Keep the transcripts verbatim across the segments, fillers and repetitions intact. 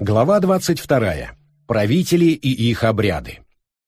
Глава двадцать вторая. Правители и их обряды.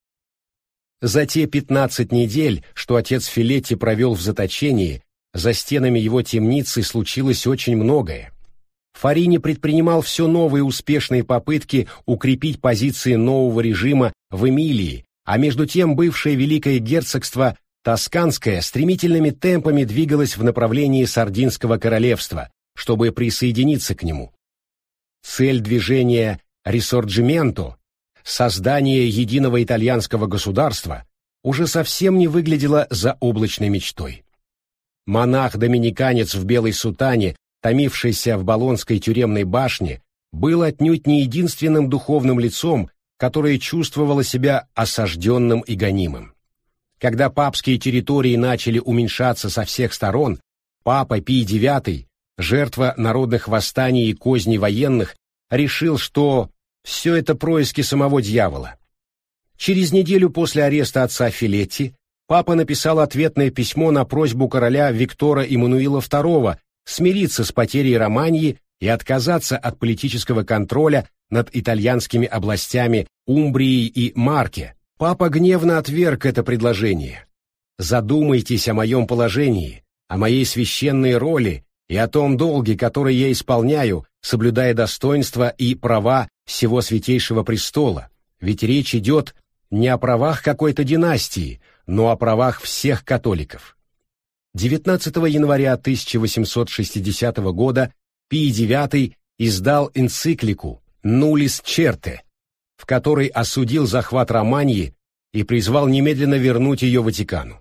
За те пятнадцать недель, что отец Филетти провел в заточении, за стенами его темницы случилось очень многое. Фарини предпринимал все новые успешные попытки укрепить позиции нового режима в Эмилии, а между тем бывшее Великое Герцогство Тосканское стремительными темпами двигалось в направлении Сардинского королевства, чтобы присоединиться к нему. Цель движения «Рисорджименто», создание единого итальянского государства, уже совсем не выглядела заоблачной мечтой. Монах-доминиканец в белой сутане, томившийся в Болонской тюремной башне, был отнюдь не единственным духовным лицом, которое чувствовало себя осажденным и гонимым. Когда папские территории начали уменьшаться со всех сторон, папа Пий девятый, жертва народных восстаний и козней военных, решил, что все это происки самого дьявола. Через неделю после ареста отца Филетти папа написал ответное письмо на просьбу короля Виктора Эммануила второго смириться с потерей Романьи и отказаться от политического контроля над итальянскими областями Умбрии и Марке. Папа гневно отверг это предложение. «Задумайтесь о моем положении, о моей священной роли и о том долге, который я исполняю, соблюдая достоинство и права всего Святейшего Престола, ведь речь идет не о правах какой-то династии, но о правах всех католиков». девятнадцатого января тысяча восемьсот шестидесятого года Пий девятый издал энциклику «Нулис черте», в которой осудил захват Романьи и призвал немедленно вернуть ее Ватикану.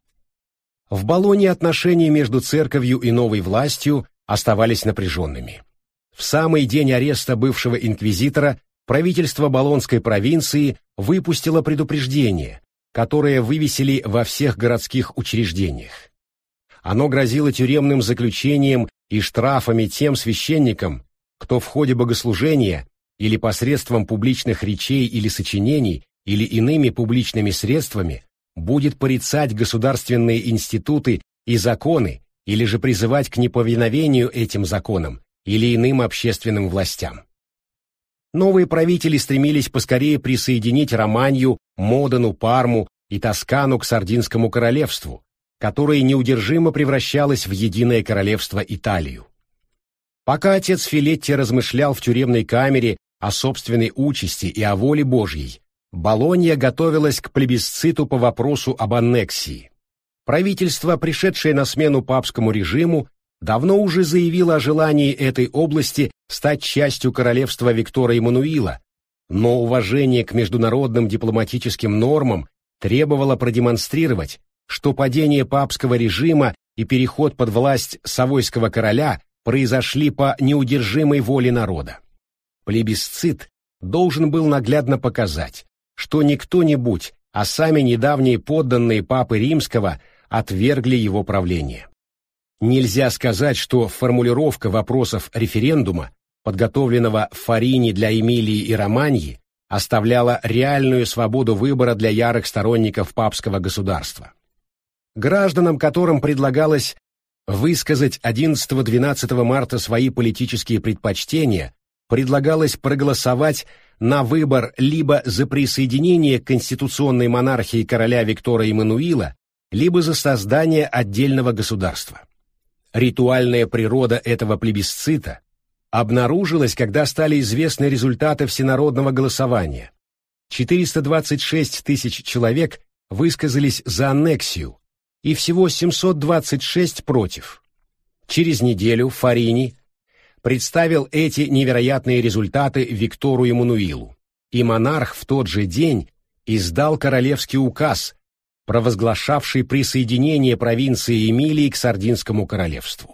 В Болонье отношения между церковью и новой властью оставались напряженными. В самый день ареста бывшего инквизитора правительство Болонской провинции выпустило предупреждение, которое вывесили во всех городских учреждениях. Оно грозило тюремным заключением и штрафами тем священникам, кто в ходе богослужения или посредством публичных речей или сочинений или иными публичными средствами будет порицать государственные институты и законы или же призывать к неповиновению этим законам или иным общественным властям. Новые правители стремились поскорее присоединить Романью, Модену, Парму и Тоскану к Сардинскому королевству, которое неудержимо превращалось в единое королевство Италию. Пока отец Филетти размышлял в тюремной камере о собственной участи и о воле Божьей, Болонья готовилась к плебисциту по вопросу об аннексии. Правительство, пришедшее на смену папскому режиму, давно уже заявило о желании этой области стать частью королевства Виктора Эммануила, но уважение к международным дипломатическим нормам требовало продемонстрировать, что падение папского режима и переход под власть Савойского короля произошли по неудержимой воле народа. Плебисцит должен был наглядно показать, что не кто-нибудь, а сами недавние подданные Папы Римского отвергли его правление. Нельзя сказать, что формулировка вопросов референдума, подготовленного Фарини для Эмилии и Романьи, оставляла реальную свободу выбора для ярых сторонников папского государства. Гражданам, которым предлагалось высказать одиннадцатого-двенадцатого марта свои политические предпочтения, предлагалось проголосовать на выбор либо за присоединение к конституционной монархии короля Виктора Эммануила, либо за создание отдельного государства. Ритуальная природа этого плебисцита обнаружилась, когда стали известны результаты всенародного голосования. четыреста двадцать шесть тысяч человек высказались за аннексию, и всего семьсот двадцать шесть против. Через неделю Фарини представил эти невероятные результаты Виктору Эммануилу, и монарх в тот же день издал королевский указ, провозглашавший присоединение провинции Эмилии к Сардинскому королевству.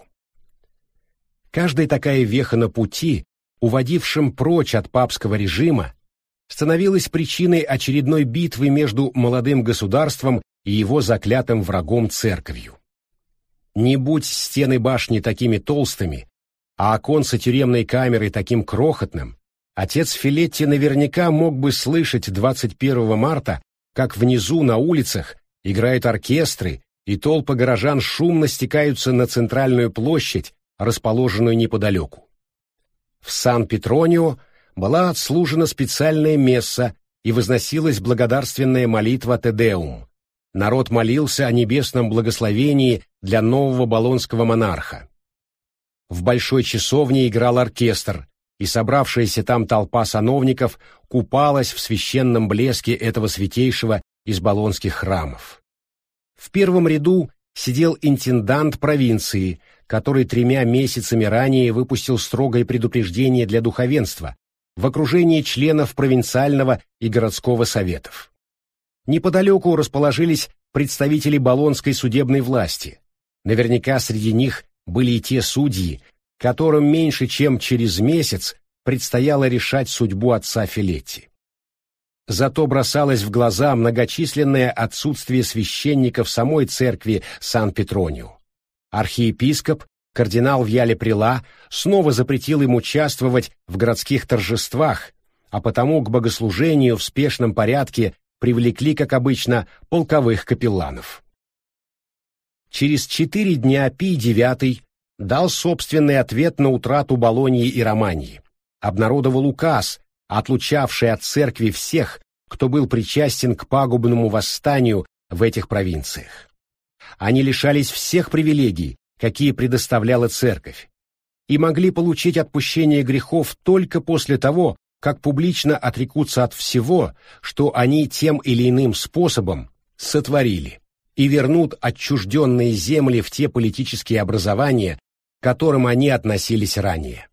Каждая такая веха на пути, уводившем прочь от папского режима, становилась причиной очередной битвы между молодым государством и его заклятым врагом церковью. Не будь стены башни такими толстыми, а оконце тюремной камеры таким крохотным, отец Филетти наверняка мог бы слышать двадцать первого марта, как внизу на улицах играют оркестры, и толпы горожан шумно стекаются на центральную площадь, расположенную неподалеку. В Сан-Петронио была отслужена специальная месса и возносилась благодарственная молитва Те Деум. Народ молился о небесном благословении для нового болонского монарха. В большой часовне играл оркестр, и собравшаяся там толпа сановников купалась в священном блеске этого святейшего из болонских храмов. В первом ряду сидел интендант провинции, который тремя месяцами ранее выпустил строгое предупреждение для духовенства в окружении членов провинциального и городского советов. Неподалеку расположились представители болонской судебной власти. Наверняка среди них были и те судьи, которым меньше чем через месяц предстояло решать судьбу отца Филетти. Зато бросалось в глаза многочисленное отсутствие священника в самой церкви Сан-Петронио. Архиепископ, кардинал Вьяле-Прила, снова запретил им участвовать в городских торжествах, а потому к богослужению в спешном порядке привлекли, как обычно, полковых капелланов. Через четыре дня Пий девятый дал собственный ответ на утрату Болоньи и Романьи, обнародовал указ, отлучавший от церкви всех, кто был причастен к пагубному восстанию в этих провинциях. Они лишались всех привилегий, какие предоставляла церковь, и могли получить отпущение грехов только после того, как публично отрекутся от всего, что они тем или иным способом сотворили, и вернут отчужденные земли в те политические образования, к которым они относились ранее.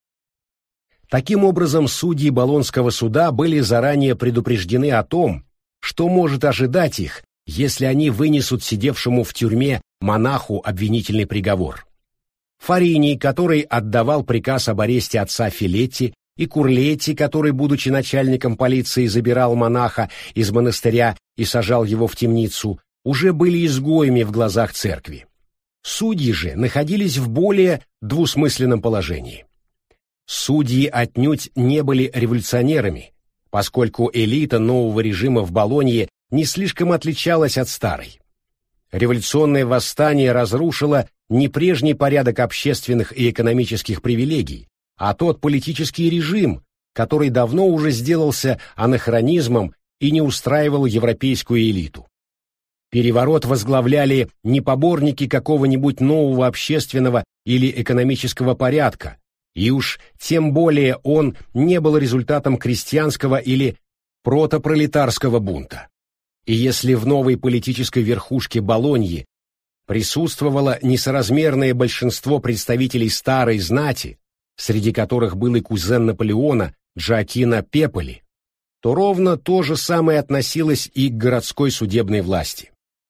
Таким образом, судьи Болонского суда были заранее предупреждены о том, что может ожидать их, если они вынесут сидевшему в тюрьме монаху обвинительный приговор. Фариний, который отдавал приказ об аресте отца Филетти, и Курлетти, который, будучи начальником полиции, забирал монаха из монастыря и сажал его в темницу, уже были изгоями в глазах церкви. Судьи же находились в более двусмысленном положении. Судьи отнюдь не были революционерами, поскольку элита нового режима в Болонье не слишком отличалась от старой. Революционное восстание разрушило не прежний порядок общественных и экономических привилегий, а тот политический режим, который давно уже сделался анахронизмом и не устраивал европейскую элиту. Переворот возглавляли не поборники какого-нибудь нового общественного или экономического порядка, и уж тем более он не был результатом крестьянского или протопролетарского бунта. И если в новой политической верхушке Болоньи присутствовало несоразмерное большинство представителей старой знати, среди которых был и кузен Наполеона Джоаккино Пеполи, то ровно то же самое относилось и к городской судебной власти.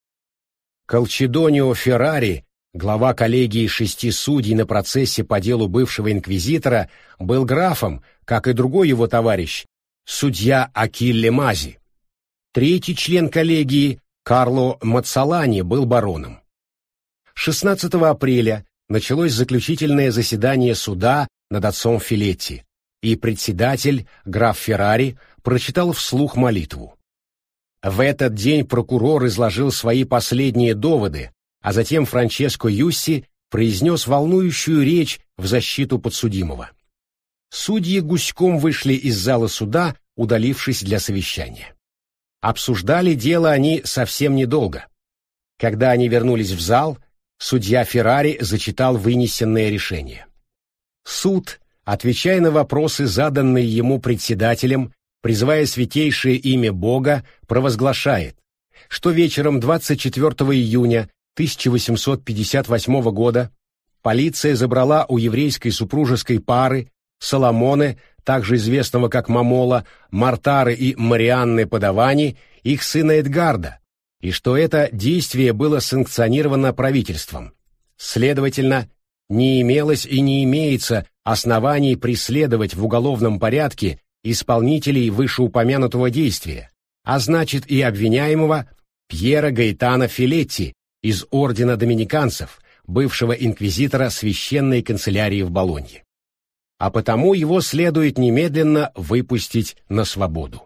Колчедонио Феррари, глава коллегии шести судей на процессе по делу бывшего инквизитора, был графом, как и другой его товарищ, судья Акилле Мази. Третий член коллегии, Карло Маццолани, был бароном. шестнадцатого апреля началось заключительное заседание суда над отцом Филетти, и председатель, граф Феррари, прочитал вслух молитву. В этот день прокурор изложил свои последние доводы, а затем Франческо Юсси произнес волнующую речь в защиту подсудимого. Судьи гуськом вышли из зала суда, удалившись для совещания. Обсуждали дело они совсем недолго. Когда они вернулись в зал, судья Феррари зачитал вынесенное решение. Суд, отвечая на вопросы, заданные ему председателем, призывая святейшее имя Бога, провозглашает, что вечером двадцать четвёртого июня тысяча восемьсот пятьдесят восьмого года полиция забрала у еврейской супружеской пары Соломоне, также известного как Мамола, Мартары и Марианны Падавани, их сына Эдгарда, и что это действие было санкционировано правительством. Следовательно, не имелось и не имеется оснований преследовать в уголовном порядке исполнителей вышеупомянутого действия, а значит и обвиняемого Пьера Гаэтано Филетти из ордена доминиканцев, бывшего инквизитора священной канцелярии в Болонье. А потому его следует немедленно выпустить на свободу.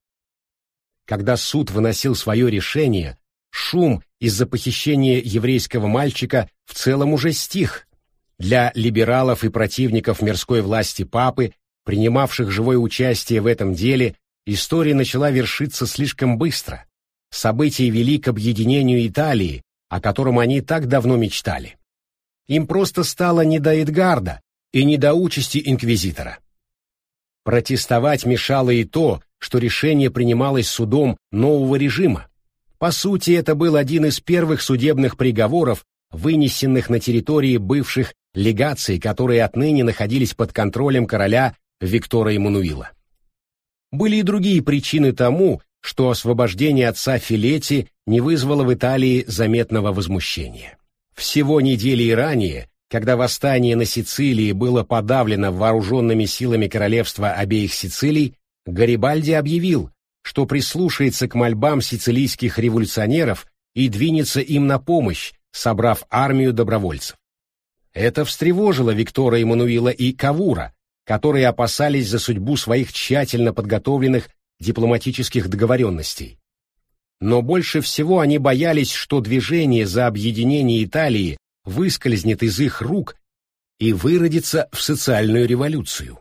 Когда суд выносил свое решение, шум из-за похищения еврейского мальчика в целом уже стих. Для либералов и противников мирской власти папы принимавших живое участие в этом деле, история начала вершиться слишком быстро. События вели к объединению Италии, о котором они так давно мечтали. Им просто стало не до Эдгарда и не до участи инквизитора. Протестовать мешало и то, что решение принималось судом нового режима. По сути, это был один из первых судебных приговоров, вынесенных на территории бывших легаций, которые отныне находились под контролем короля Виктора Эммануила. Были и другие причины тому, что освобождение отца Филетти не вызвало в Италии заметного возмущения. Всего недели ранее, когда восстание на Сицилии было подавлено вооруженными силами королевства обеих Сицилий, Гарибальди объявил, что прислушается к мольбам сицилийских революционеров и двинется им на помощь, собрав армию добровольцев. Это встревожило Виктора Эммануила и Кавура, которые опасались за судьбу своих тщательно подготовленных дипломатических договоренностей. Но больше всего они боялись, что движение за объединение Италии выскользнет из их рук и выродится в социальную революцию.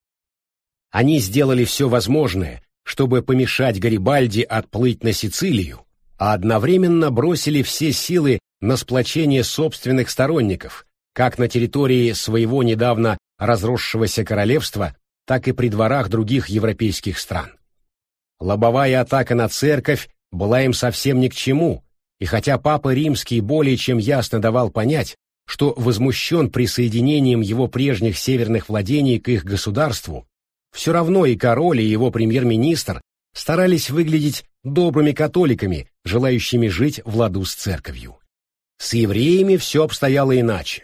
Они сделали все возможное, чтобы помешать Гарибальди отплыть на Сицилию, а одновременно бросили все силы на сплочение собственных сторонников, как на территории своего недавно разросшегося королевства, так и при дворах других европейских стран. Лобовая атака на церковь была им совсем ни к чему, и хотя Папа Римский более чем ясно давал понять, что возмущен присоединением его прежних северных владений к их государству, все равно и король, и его премьер-министр старались выглядеть добрыми католиками, желающими жить в ладу с церковью. С евреями все обстояло иначе.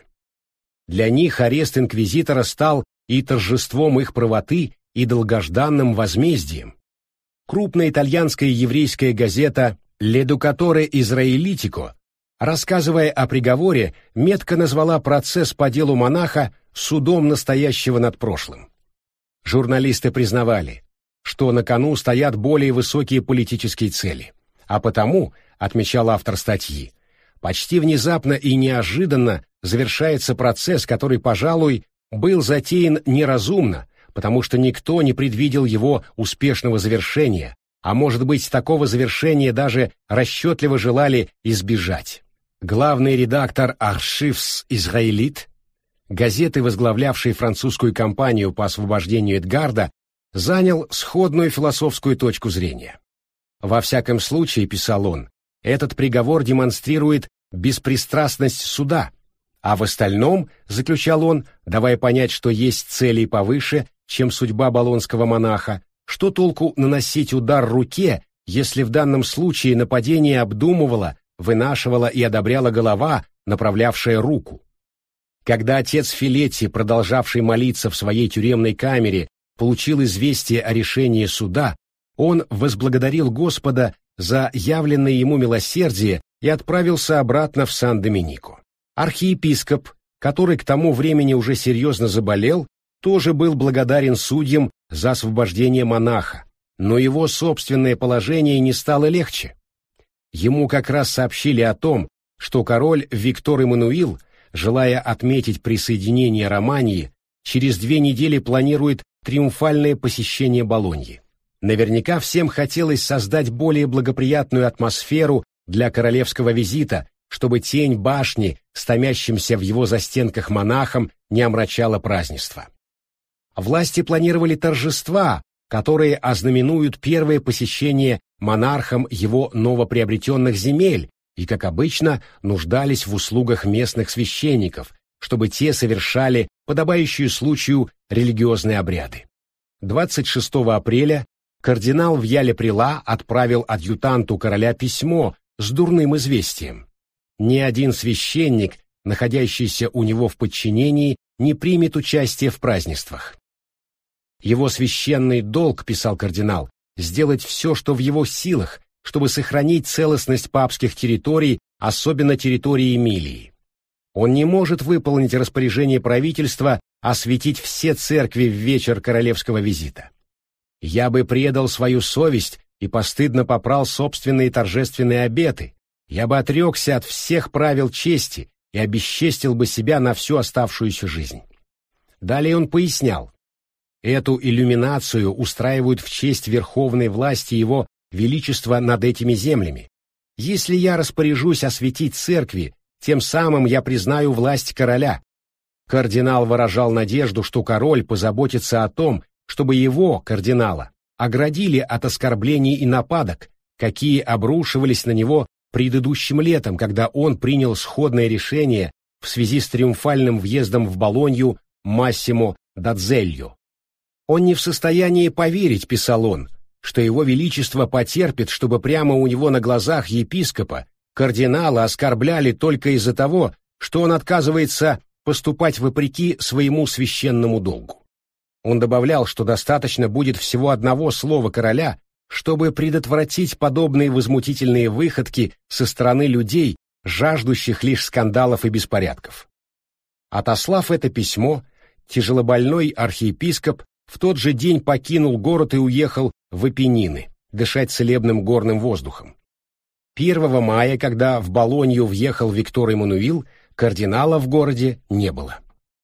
Для них арест инквизитора стал и торжеством их правоты, и долгожданным возмездием. Крупная итальянская еврейская газета «L'Educatore Israelitico», рассказывая о приговоре, метко назвала процесс по делу монаха судом настоящего над прошлым. Журналисты признавали, что на кону стоят более высокие политические цели, а потому, отмечал автор статьи, почти внезапно и неожиданно завершается процесс, который, пожалуй, был затеян неразумно, потому что никто не предвидел его успешного завершения, а может быть, такого завершения даже расчетливо желали избежать. Главный редактор «Archives Israélite», газеты, возглавлявшей французскую кампанию по освобождению Эдгарда, занял сходную философскую точку зрения. Во всяком случае, писал он, этот приговор демонстрирует беспристрастность суда, а в остальном, заключал он, давая понять, что есть цели повыше, чем судьба болонского монаха, что толку наносить удар руке, если в данном случае нападение обдумывала, вынашивала и одобряла голова, направлявшая руку. Когда отец Филетти, продолжавший молиться в своей тюремной камере, получил известие о решении суда, он возблагодарил Господа за явленное ему милосердие и отправился обратно в Сан-Доминико. Архиепископ, который к тому времени уже серьезно заболел, тоже был благодарен судьям за освобождение монаха, но его собственное положение не стало легче. Ему как раз сообщили о том, что король Виктор Эммануил, желая отметить присоединение Романии, через две недели планирует триумфальное посещение Болоньи. Наверняка всем хотелось создать более благоприятную атмосферу для королевского визита, чтобы тень башни, с томящимся в его застенках монахом, не омрачала празднество. Власти планировали торжества, которые ознаменуют первое посещение монархом его новоприобретенных земель и, как обычно, нуждались в услугах местных священников, чтобы те совершали подобающие случаю религиозные обряды. двадцать шестого апреля кардинал Вьяле-Прила отправил адъютанту короля письмо с дурным известием. Ни один священник, находящийся у него в подчинении, не примет участие в празднествах. Его священный долг, писал кардинал, сделать все, что в его силах, чтобы сохранить целостность папских территорий, особенно территории Эмилии. Он не может выполнить распоряжение правительства осветить все церкви в вечер королевского визита. Я бы предал свою совесть и постыдно попрал собственные торжественные обеты, я бы отрекся от всех правил чести и обесчестил бы себя на всю оставшуюся жизнь. Далее он пояснял: Эту иллюминацию устраивают в честь верховной власти Его Величества над этими землями. Если я распоряжусь осветить церкви, тем самым я признаю власть короля». Кардинал выражал надежду, что король позаботится о том, чтобы его, кардинала, оградили от оскорблений и нападок, какие обрушивались на него предыдущим летом, когда он принял сходное решение в связи с триумфальным въездом в Болонью Массимо Д'Аззелью. «Он не в состоянии поверить», — писал он, «что его величество потерпит, чтобы прямо у него на глазах епископа, кардинала оскорбляли только из-за того, что он отказывается поступать вопреки своему священному долгу». Он добавлял, что достаточно будет всего одного слова короля, чтобы предотвратить подобные возмутительные выходки со стороны людей, жаждущих лишь скандалов и беспорядков. Отослав это письмо, тяжелобольной архиепископ в тот же день покинул город и уехал в Апеннины, дышать целебным горным воздухом. первого мая, когда в Болонью въехал Виктор Эммануил, кардинала в городе не было.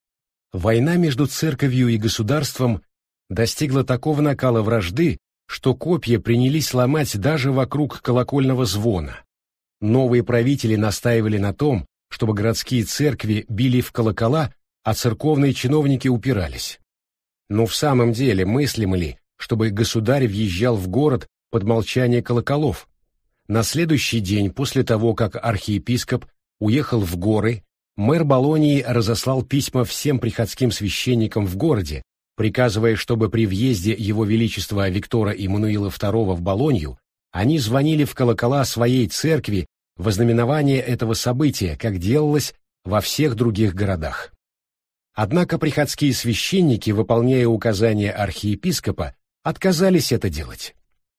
Война между церковью и государством достигла такого накала вражды, что копья принялись ломать даже вокруг колокольного звона. Новые правители настаивали на том, чтобы городские церкви били в колокола, а церковные чиновники упирались. Но в самом деле мыслимо ли, чтобы государь въезжал в город под молчание колоколов? На следующий день после того, как архиепископ уехал в горы, мэр Болонии разослал письма всем приходским священникам в городе, приказывая, чтобы при въезде Его Величества Виктора Эммануила второго в Болонью они звонили в колокола своей церкви во знаменование этого события, как делалось во всех других городах. Однако приходские священники, выполняя указания архиепископа, отказались это делать.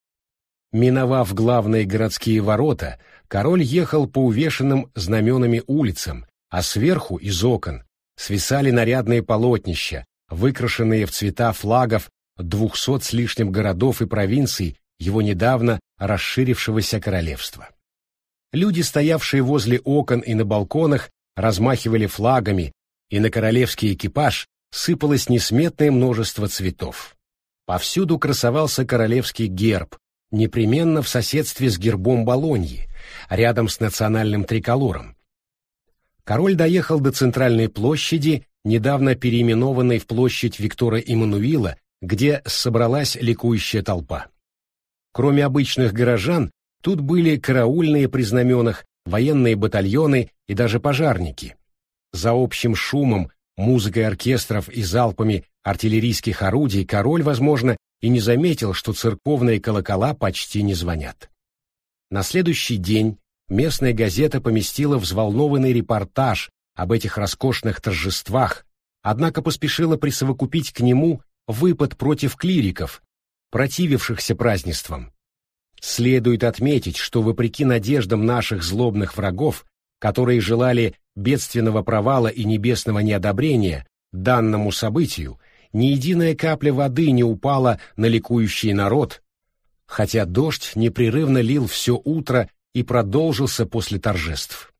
Миновав главные городские ворота, король ехал по увешанным знаменами улицам, а сверху из окон свисали нарядные полотнища, выкрашенные в цвета флагов двухсот с лишним городов и провинций его недавно расширившегося королевства. Люди, стоявшие возле окон и на балконах, размахивали флагами, и на королевский экипаж сыпалось несметное множество цветов. Повсюду красовался королевский герб, непременно в соседстве с гербом Болоньи, рядом с национальным триколором. Король доехал до центральной площади, недавно переименованной в площадь Виктора Эммануила, где собралась ликующая толпа. Кроме обычных горожан, тут были караульные при знаменах, военные батальоны и даже пожарники. За общим шумом, музыкой оркестров и залпами артиллерийских орудий король, возможно, и не заметил, что церковные колокола почти не звонят. На следующий день местная газета поместила взволнованный репортаж об этих роскошных торжествах, однако поспешила присовокупить к нему выпад против клириков, противившихся празднествам. Следует отметить, что вопреки надеждам наших злобных врагов, которые желали бедственного провала и небесного неодобрения данному событию, ни единая капля воды не упала на ликующий народ, хотя дождь непрерывно лил все утро и продолжился после торжеств.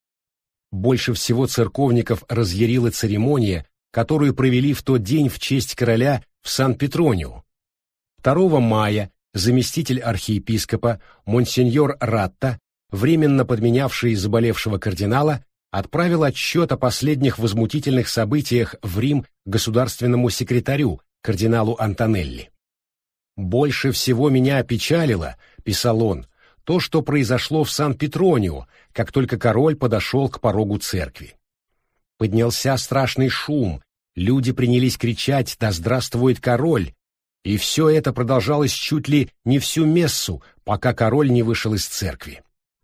Больше всего церковников разъярила церемония, которую провели в тот день в честь короля в Сан-Петронио. второго мая заместитель архиепископа монсеньор Ратта, временно подменявший заболевшего кардинала, отправил отчет о последних возмутительных событиях в Рим государственному секретарю, кардиналу Антонелли. «Больше всего меня опечалило, — писал он, — то, что произошло в Сан-Петронио, как только король подошел к порогу церкви. Поднялся страшный шум, люди принялись кричать «Да здравствует король!», и все это продолжалось чуть ли не всю мессу, пока король не вышел из церкви.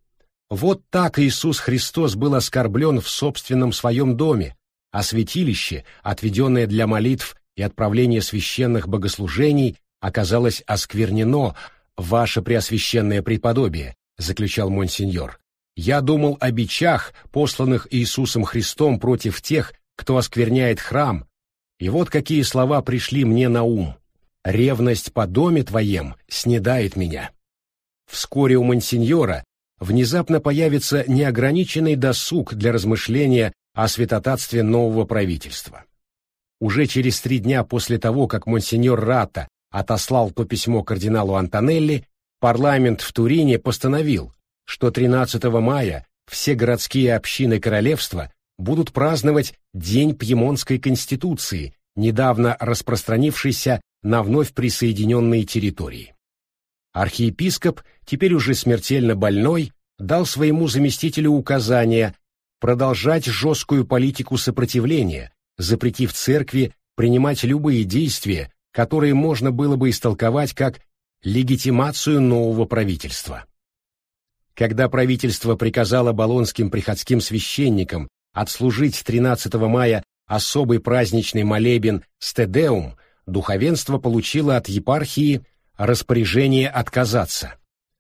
Вот так Иисус Христос был оскорблен в собственном своем доме, а святилище, отведенное для молитв и отправления священных богослужений, оказалось осквернено, ваше преосвященное преподобие, заключал монсеньор. Я думал о бичах, посланных Иисусом Христом против тех, кто оскверняет храм, и вот какие слова пришли мне на ум. «Ревность по доме твоем снедает меня». Вскоре у монсеньора внезапно появится неограниченный досуг для размышления о святотатстве нового правительства. уже через три дня после того, как монсеньор Ратта отослал то письмо кардиналу Антонелли, парламент в Турине постановил, что тринадцатого мая все городские общины королевства будут праздновать День Пьемонтской конституции, недавно распространившийся на вновь присоединенные территории. Архиепископ, теперь уже смертельно больной, дал своему заместителю указание продолжать жесткую политику сопротивления, запретив церкви принимать любые действия, которые можно было бы истолковать как легитимацию нового правительства. Когда правительство приказало болонским приходским священникам отслужить тринадцатого мая особый праздничный молебен «Стедеум», духовенство получило от епархии распоряжение отказаться.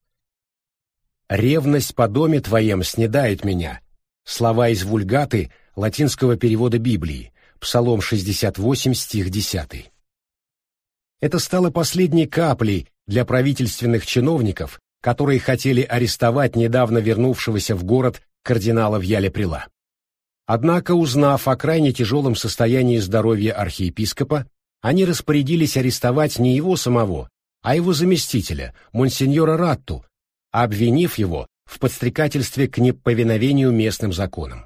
«Ревность по доме твоем снедает меня» — слова из вульгаты латинского перевода Библии, Псалом шестьдесят восемь, стих десятый. Это стало последней каплей для правительственных чиновников, которые хотели арестовать недавно вернувшегося в город кардинала Вьяле-Прила. Однако, узнав о крайне тяжелом состоянии здоровья архиепископа, они распорядились арестовать не его самого, а его заместителя, монсеньора Ратту, обвинив его в подстрекательстве к неповиновению местным законам.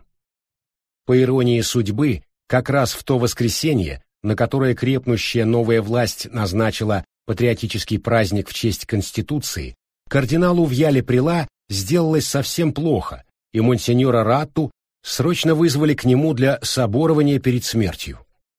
По иронии судьбы, как раз в то воскресенье, на которое крепнущая новая власть назначила патриотический праздник в честь Конституции, кардиналу Вьяле-Прила сделалось совсем плохо, и монсеньора Ратту срочно вызвали к нему для соборования перед смертью.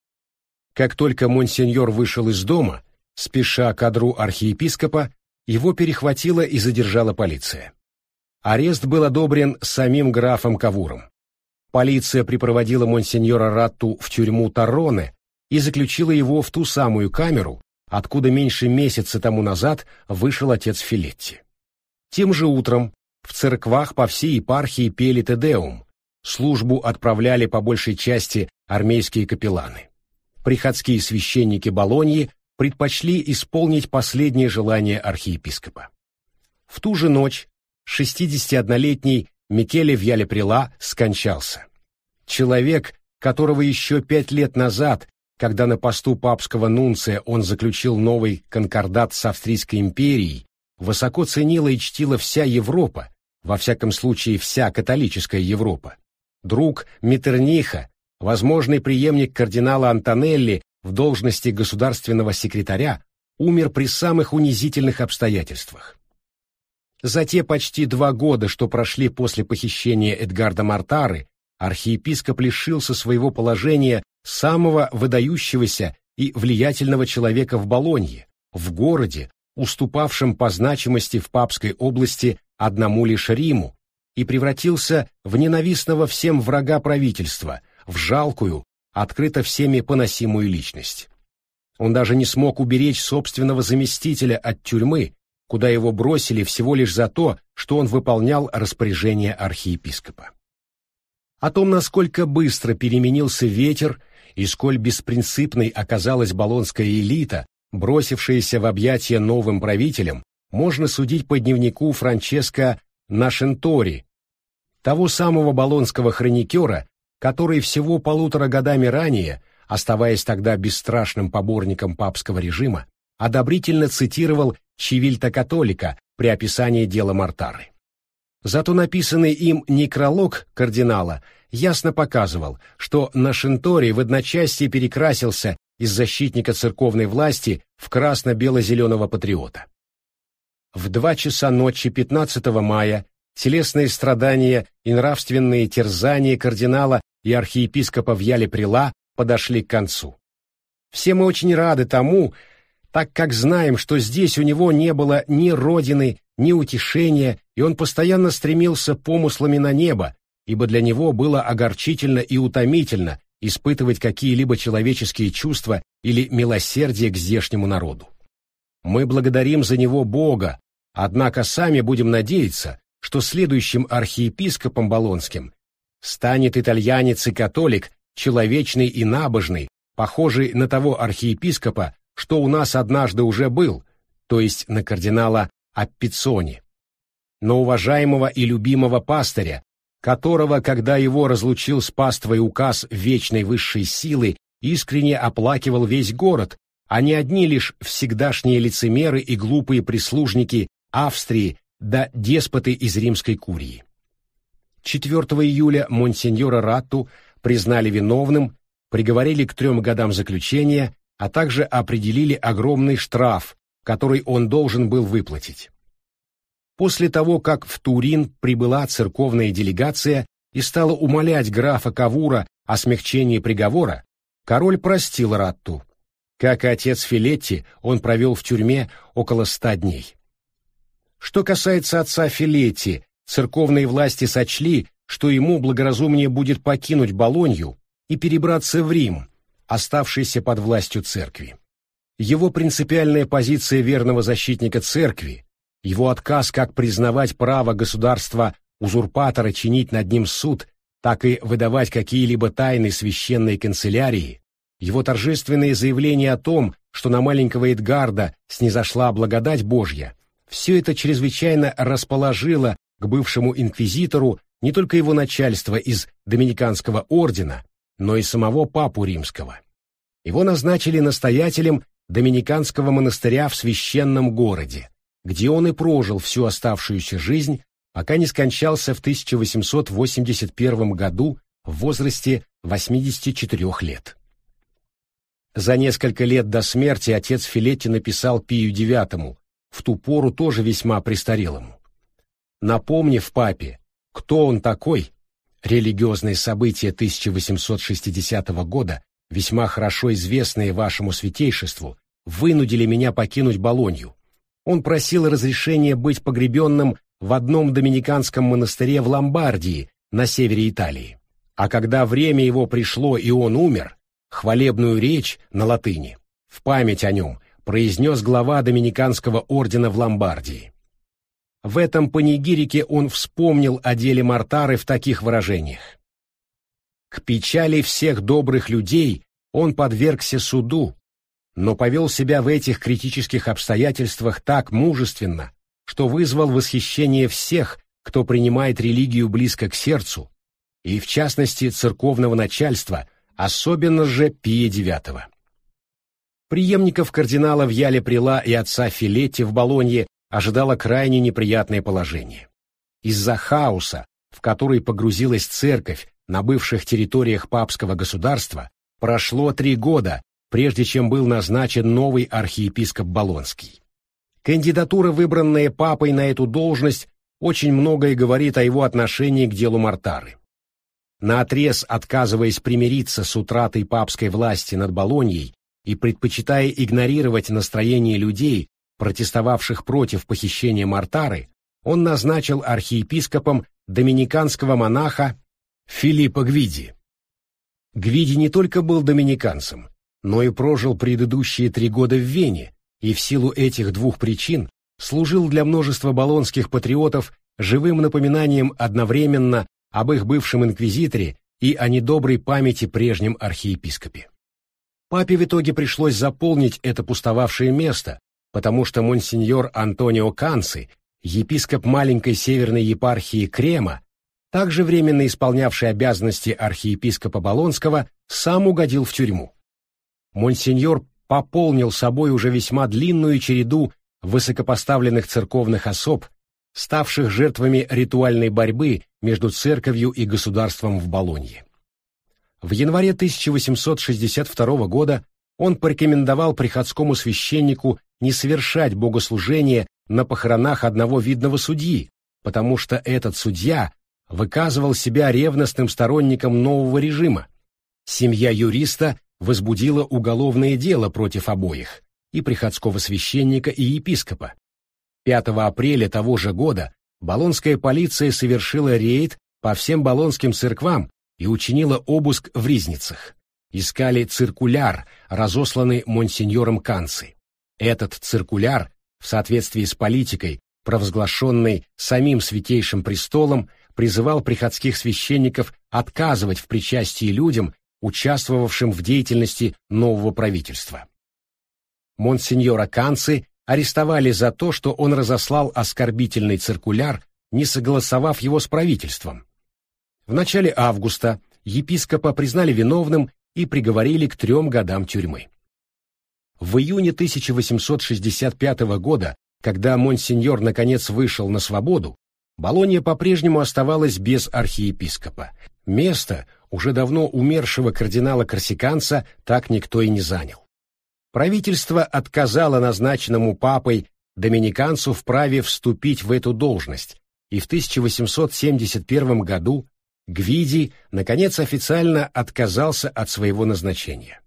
Как только монсеньор вышел из дома, спеша к одру архиепископа, его перехватила и задержала полиция. Арест был одобрен самим графом Кавуром. Полиция припроводила монсеньора Ратту в тюрьму Тарроне и заключила его в ту самую камеру, откуда меньше месяца тому назад вышел отец Филетти. Тем же утром в церквах по всей епархии пели Те-Деум, службу отправляли по большей части армейские капелланы. Приходские священники Болоньи предпочли исполнить последнее желание архиепископа. В ту же ночь шестидесятиоднолетний Микеле Вьяле-Прила скончался. Человек, которого еще пять лет назад, когда на посту папского нунция он заключил новый конкордат с Австрийской империей, высоко ценила и чтила вся Европа, во всяком случае вся католическая Европа. Друг Меттерниха, возможный преемник кардинала Антонелли в должности государственного секретаря, умер при самых унизительных обстоятельствах. За те почти два года, что прошли после похищения Эдгарда Мортары, архиепископ лишился своего положения самого выдающегося и влиятельного человека в Болонье, в городе, уступавшем по значимости в папской области одному лишь Риму, и превратился в ненавистного всем врага правительства, в жалкую, открыто всеми поносимую личность. Он даже не смог уберечь собственного заместителя от тюрьмы, куда его бросили всего лишь за то, что он выполнял распоряжение архиепископа. О том, насколько быстро переменился ветер и сколь беспринципной оказалась болонская элита, бросившаяся в объятия новым правителям, можно судить по дневнику Франческо Нашентори, того самого болонского хроникера, который всего полутора годами ранее, оставаясь тогда бесстрашным поборником папского режима, одобрительно цитировал Чивильта Католика при описании дела Мортары. Зато написанный им некролог кардинала ясно показывал, что Нашентори в одночасье перекрасился из защитника церковной власти в красно-бело-зеленого патриота. В два часа ночи пятнадцатого мая телесные страдания и нравственные терзания кардинала и архиепископа Вьяле-Прила подошли к концу. Все мы очень рады тому, так как знаем, что здесь у него не было ни родины, ни утешения, и он постоянно стремился помыслами на небо, ибо для него было огорчительно и утомительно испытывать какие-либо человеческие чувства или милосердие к здешнему народу. Мы благодарим за него Бога, однако сами будем надеяться, что следующим архиепископом болонским станет итальянец и католик, человечный и набожный, похожий на того архиепископа, что у нас однажды уже был, то есть на кардинала Аппицони, на уважаемого и любимого пастыря, которого, когда его разлучил с паствой указ вечной высшей силы искренне оплакивал весь город, а не одни лишь всегдашние лицемеры и глупые прислужники Австрии да деспоты из римской курии. четвёртого июля монсеньора Ратту признали виновным, приговорили к трем годам заключения, а также определили огромный штраф, который он должен был выплатить. После того, как в Турин прибыла церковная делегация и стала умолять графа Кавура о смягчении приговора, король простил Ратту. Как и отец Филетти, он провел в тюрьме около ста дней. Что касается отца Филетти, церковные власти сочли, что ему благоразумнее будет покинуть Болонью и перебраться в Рим, оставшийся под властью церкви. Его принципиальная позиция верного защитника церкви, его отказ как признавать право государства-узурпатора чинить над ним суд, так и выдавать какие-либо тайны священной канцелярии, его торжественные заявления о том, что на маленького Эдгарда снизошла благодать Божья, все это чрезвычайно расположило к бывшему инквизитору не только его начальство из Доминиканского ордена, но и самого папу римского. Его назначили настоятелем Доминиканского монастыря в священном городе, где он и прожил всю оставшуюся жизнь, пока не скончался в тысяча восемьсот восемьдесят первом году в возрасте восьмидесяти четырёх лет. За несколько лет до смерти отец Филетти написал Пию девятому, в ту пору тоже весьма престарелому. Напомнив папе, кто он такой, религиозные события тысяча восемьсот шестидесятого года, весьма хорошо известные вашему святейшеству, вынудили меня покинуть Болонью. Он просил разрешения быть погребенным в одном доминиканском монастыре в Ломбардии, на севере Италии. А когда время его пришло и он умер, хвалебную речь на латыни, в память о нем, произнес глава Доминиканского ордена в Ломбардии. В этом панигирике он вспомнил о деле Мортары в таких выражениях. К печали всех добрых людей он подвергся суду, но повел себя в этих критических обстоятельствах так мужественно, что вызвал восхищение всех, кто принимает религию близко к сердцу, и в частности церковного начальства, особенно же Пия девятого. Преемников кардинала Вьяле Прела и отца Филетти в Болонье ожидало крайне неприятное положение. Из-за хаоса, в который погрузилась церковь на бывших территориях папского государства, прошло три года, прежде чем был назначен новый архиепископ Болонский. Кандидатура, выбранная папой на эту должность, очень многое говорит о его отношении к делу Мортары. Наотрез отказываясь примириться с утратой папской власти над Болоньей и предпочитая игнорировать настроение людей, протестовавших против похищения Мортары, он назначил архиепископом доминиканского монаха Филиппа Гвиди. Гвиди не только был доминиканцем, но и прожил предыдущие три года в Вене, и в силу этих двух причин служил для множества болонских патриотов живым напоминанием одновременно об их бывшем инквизиторе и о недоброй памяти прежнем архиепископе. Папе в итоге пришлось заполнить это пустовавшее место, потому что монсеньор Антонио Канци, епископ маленькой северной епархии Крема, также временно исполнявший обязанности архиепископа Болонского, сам угодил в тюрьму. Монсеньор пополнил собой уже весьма длинную череду высокопоставленных церковных особ, ставших жертвами ритуальной борьбы между церковью и государством в Болонье. В январе тысяча восемьсот шестьдесят второго года он порекомендовал приходскому священнику не совершать богослужение на похоронах одного видного судьи, потому что этот судья выказывал себя ревностным сторонником нового режима. Семья юриста возбудила уголовное дело против обоих, и приходского священника, и епископа. пятого апреля того же года болонская полиция совершила рейд по всем болонским церквам и учинила обыск в ризницах. Искали циркуляр, разосланный монсеньором Канци. Этот циркуляр, в соответствии с политикой, провозглашенной самим Святейшим Престолом, призывал приходских священников отказывать в причастии людям, участвовавшим в деятельности нового правительства. Монсеньора Канци арестовали за то, что он разослал оскорбительный циркуляр, не согласовав его с правительством. В начале августа епископа признали виновным и приговорили к трем годам тюрьмы. В июне тысяча восемьсот шестьдесят пятого года, когда монсеньор наконец вышел на свободу, Болонья по-прежнему оставалась без архиепископа. Место уже давно умершего кардинала-корсиканца так никто и не занял. Правительство отказало назначенному папой доминиканцу в праве вступить в эту должность, и в тысяча восемьсот семьдесят первом году Гвиди наконец официально отказался от своего назначения.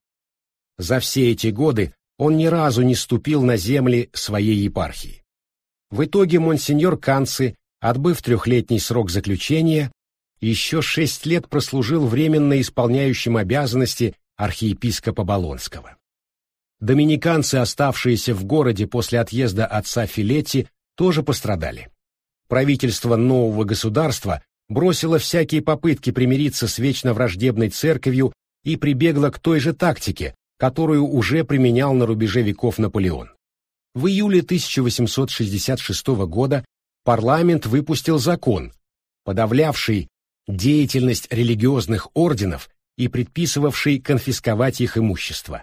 За все эти годы он ни разу не ступил на земли своей епархии. В итоге монсеньор Канци, отбыв трехлетний срок заключения, еще шесть лет прослужил временно исполняющим обязанности архиепископа Болонского. Доминиканцы, оставшиеся в городе после отъезда отца Филетти, тоже пострадали. Правительство нового государства бросило всякие попытки примириться с вечно враждебной церковью и прибегло к той же тактике, которую уже применял на рубеже веков Наполеон. В июле тысяча восемьсот шестьдесят шестого года парламент выпустил закон, подавлявший деятельность религиозных орденов и предписывавший конфисковать их имущество.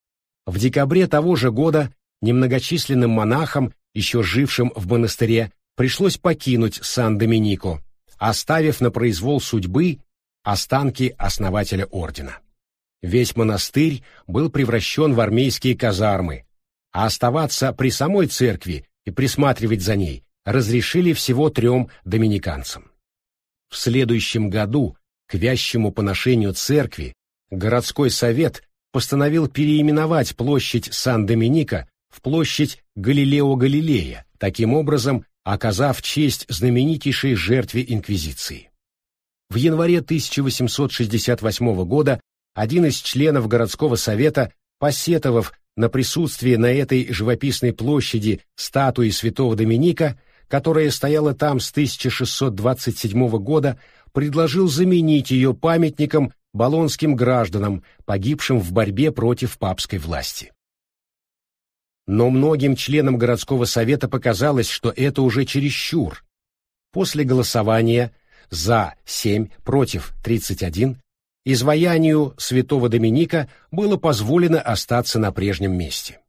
В декабре того же года немногочисленным монахам, еще жившим в монастыре, пришлось покинуть Сан-Доминико, оставив на произвол судьбы останки основателя ордена. Весь монастырь был превращен в армейские казармы, а оставаться при самой церкви и присматривать за ней разрешили всего трем доминиканцам. В следующем году, к вящему поношению церкви, городской совет постановил переименовать площадь Сан-Доминика в площадь Галилео Галилея, таким образом оказав честь знаменитейшей жертве Инквизиции. В январе тысяча восемьсот шестьдесят восьмого года один из членов городского совета, посетовав на присутствие на этой живописной площади статуи святого Доминика, которая стояла там с тысяча шестьсот двадцать седьмого года, предложил заменить ее памятником болонским гражданам, погибшим в борьбе против папской власти. Но многим членам городского совета показалось, что это уже чересчур. После голосования за семь против тридцать один изваянию святого Доминика было позволено остаться на прежнем месте.